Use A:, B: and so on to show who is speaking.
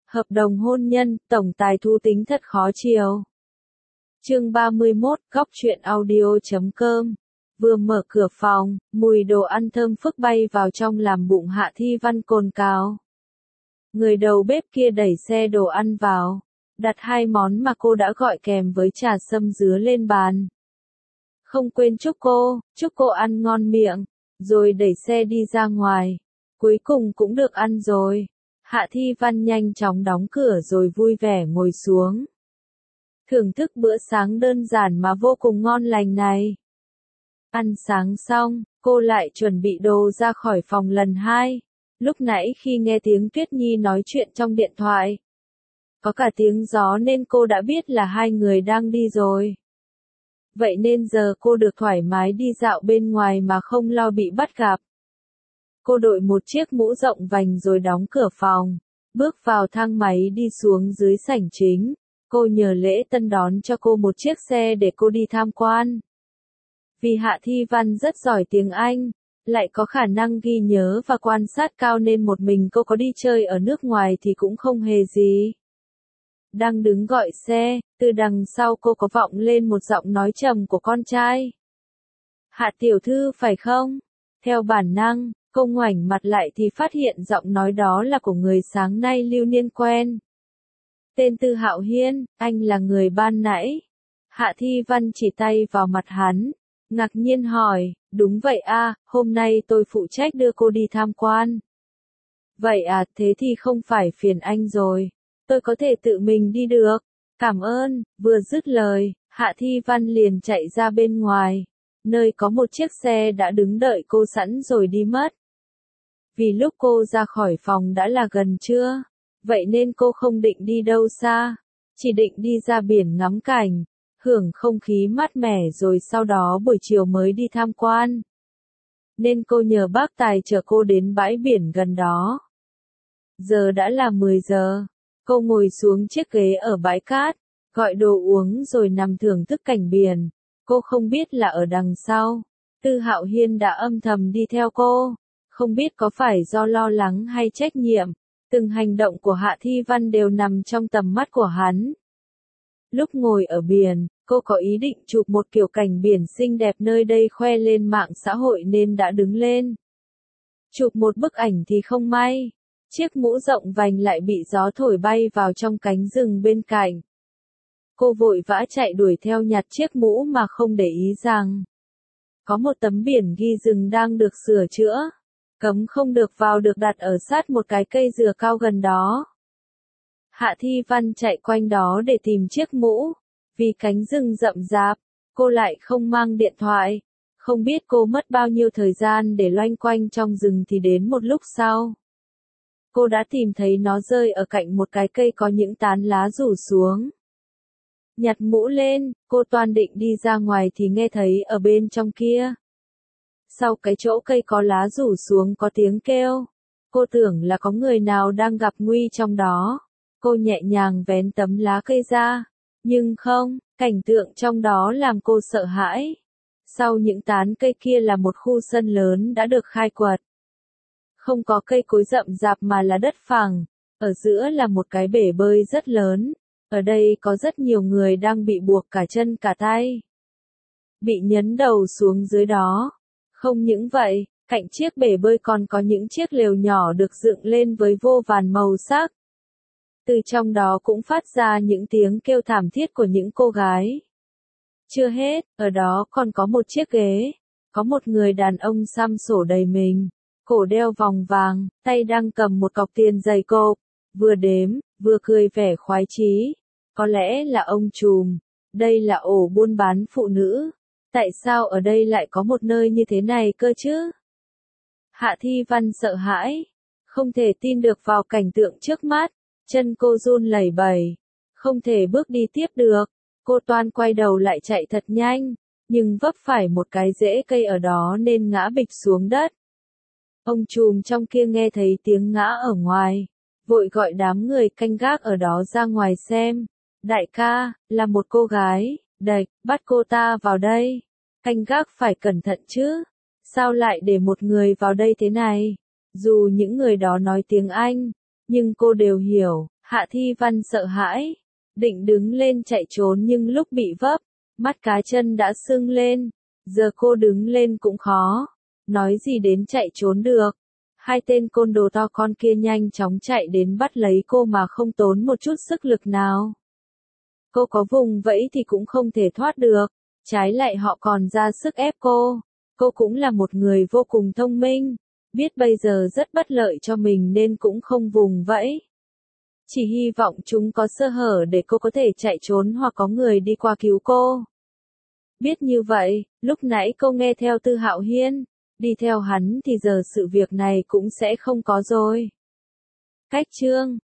A: Hợp đồng hôn nhân, tổng tài thú tính thật khó chiều. Chương 31, góc truyện audio.com. Vừa mở cửa phòng, mùi đồ ăn thơm phức bay vào trong làm bụng Hạ Thi Văn cồn cào. Người đầu bếp kia đẩy xe đồ ăn vào, đặt hai món mà cô đã gọi kèm với trà sâm dứa lên bàn. Không quên chúc cô ăn ngon miệng, rồi đẩy xe đi ra ngoài. Cuối cùng cũng được ăn rồi. Hạ Thi Văn nhanh chóng đóng cửa rồi vui vẻ ngồi xuống. Thưởng thức bữa sáng đơn giản mà vô cùng ngon lành này. Ăn sáng xong, cô lại chuẩn bị đồ ra khỏi phòng lần hai. Lúc nãy khi nghe tiếng Tuyết Nhi nói chuyện trong điện thoại, có cả tiếng gió nên cô đã biết là hai người đang đi rồi. Vậy nên giờ cô được thoải mái đi dạo bên ngoài mà không lo bị bắt gặp. Cô đội một chiếc mũ rộng vành rồi đóng cửa phòng, bước vào thang máy đi xuống dưới sảnh chính. Cô nhờ Lễ Tân đón cho cô một chiếc xe để cô đi tham quan. Vì Hạ Thi Văn rất giỏi tiếng Anh, lại có khả năng ghi nhớ và quan sát cao nên một mình cô có đi chơi ở nước ngoài thì cũng không hề gì. Đang đứng gọi xe, từ đằng sau cô có vọng lên một giọng nói trầm của con trai. Hạ tiểu thư phải không? Theo bản năng, cô ngoảnh mặt lại thì phát hiện giọng nói đó là của người sáng nay Lưu Niên quen. Tên Tư Hạo Hiên, anh là người ban nãy. Hạ Thi Văn chỉ tay vào mặt hắn, ngạc nhiên hỏi, đúng vậy à, hôm nay tôi phụ trách đưa cô đi tham quan. Vậy à, thế thì không phải phiền anh rồi, tôi có thể tự mình đi được. Cảm ơn. Vừa dứt lời, Hạ Thi Văn liền chạy ra bên ngoài, nơi có một chiếc xe đã đứng đợi cô sẵn rồi đi mất. Vì lúc cô ra khỏi phòng đã là gần trưa, vậy nên cô không định đi đâu xa, chỉ định đi ra biển ngắm cảnh, hưởng không khí mát mẻ rồi sau đó buổi chiều mới đi tham quan. Nên cô nhờ bác tài chở cô đến bãi biển gần đó. Giờ đã là 10 giờ, cô ngồi xuống chiếc ghế ở bãi cát, gọi đồ uống rồi nằm thưởng thức cảnh biển. Cô không biết là ở đằng sau, Tư Hạo Hiên đã âm thầm đi theo cô, không biết có phải do lo lắng hay trách nhiệm. Từng hành động của Hạ Thi Văn đều nằm trong tầm mắt của hắn. Lúc ngồi ở biển, cô có ý định chụp một kiểu cảnh biển xinh đẹp nơi đây khoe lên mạng xã hội nên đã đứng lên. Chụp một bức ảnh thì không may, chiếc mũ rộng vành lại bị gió thổi bay vào trong cánh rừng bên cạnh. Cô vội vã chạy đuổi theo nhặt chiếc mũ mà không để ý rằng có một tấm biển ghi rừng đang được sửa chữa. Cấm không được vào được đặt ở sát một cái cây dừa cao gần đó. Hạ Thi Văn chạy quanh đó để tìm chiếc mũ. Vì cánh rừng rậm rạp, cô lại không mang điện thoại. Không biết cô mất bao nhiêu thời gian để loanh quanh trong rừng thì đến một lúc sau, cô đã tìm thấy nó rơi ở cạnh một cái cây có những tán lá rủ xuống. Nhặt mũ lên, cô toan định đi ra ngoài thì nghe thấy ở bên trong kia, sau cái chỗ cây có lá rủ xuống có tiếng kêu. Cô tưởng là có người nào đang gặp nguy trong đó. Cô nhẹ nhàng vén tấm lá cây ra. Nhưng không, cảnh tượng trong đó làm cô sợ hãi. Sau những tán cây kia là một khu sân lớn đã được khai quật. Không có cây cối rậm rạp mà là đất phẳng. Ở giữa là một cái bể bơi rất lớn. Ở đây có rất nhiều người đang bị buộc cả chân cả tay, bị nhấn đầu xuống dưới đó. Không những vậy, cạnh chiếc bể bơi còn có những chiếc lều nhỏ được dựng lên với vô vàn màu sắc. Từ trong đó cũng phát ra những tiếng kêu thảm thiết của những cô gái. Chưa hết, ở đó còn có một chiếc ghế. Có một người đàn ông xăm xổ đầy mình, cổ đeo vòng vàng, tay đang cầm một cọc tiền dày cộp, vừa đếm, vừa cười vẻ khoái chí. Có lẽ là ông trùm. Đây là ổ buôn bán phụ nữ. Tại sao ở đây lại có một nơi như thế này cơ chứ? Hạ Thi Văn sợ hãi, không thể tin được vào cảnh tượng trước mắt, chân cô run lẩy bẩy, không thể bước đi tiếp được. Cô toan quay đầu lại chạy thật nhanh, nhưng vấp phải một cái rễ cây ở đó nên ngã bịch xuống đất. Ông trùm trong kia nghe thấy tiếng ngã ở ngoài, vội gọi đám người canh gác ở đó ra ngoài xem. Đại ca, là một cô gái. Đạch, bắt cô ta vào đây. Canh gác phải cẩn thận chứ. Sao lại để một người vào đây thế này? Dù những người đó nói tiếng Anh, nhưng cô đều hiểu. Hạ Thi Văn sợ hãi, định đứng lên chạy trốn nhưng lúc bị vấp, mắt cá chân đã sưng lên, giờ cô đứng lên cũng khó, nói gì đến chạy trốn được. Hai tên côn đồ to con kia nhanh chóng chạy đến bắt lấy cô mà không tốn một chút sức lực nào. Cô có vùng vẫy thì cũng không thể thoát được, trái lại họ còn ra sức ép cô. Cô cũng là một người vô cùng thông minh, biết bây giờ rất bất lợi cho mình nên cũng không vùng vẫy. Chỉ hy vọng chúng có sơ hở để cô có thể chạy trốn hoặc có người đi qua cứu cô. Biết như vậy, lúc nãy cô nghe theo Tư Hạo Hiên, đi theo hắn thì giờ sự việc này cũng sẽ không có rồi. Cách chương